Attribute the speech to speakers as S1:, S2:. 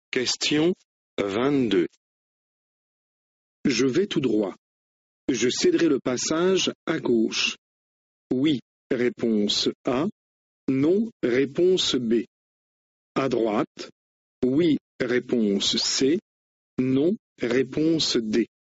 S1: Question 22. Je vais tout droit. Je céderai le passage à gauche. Oui, réponse A. Non, réponse B. À droite. Oui, réponse C. Non, réponse D.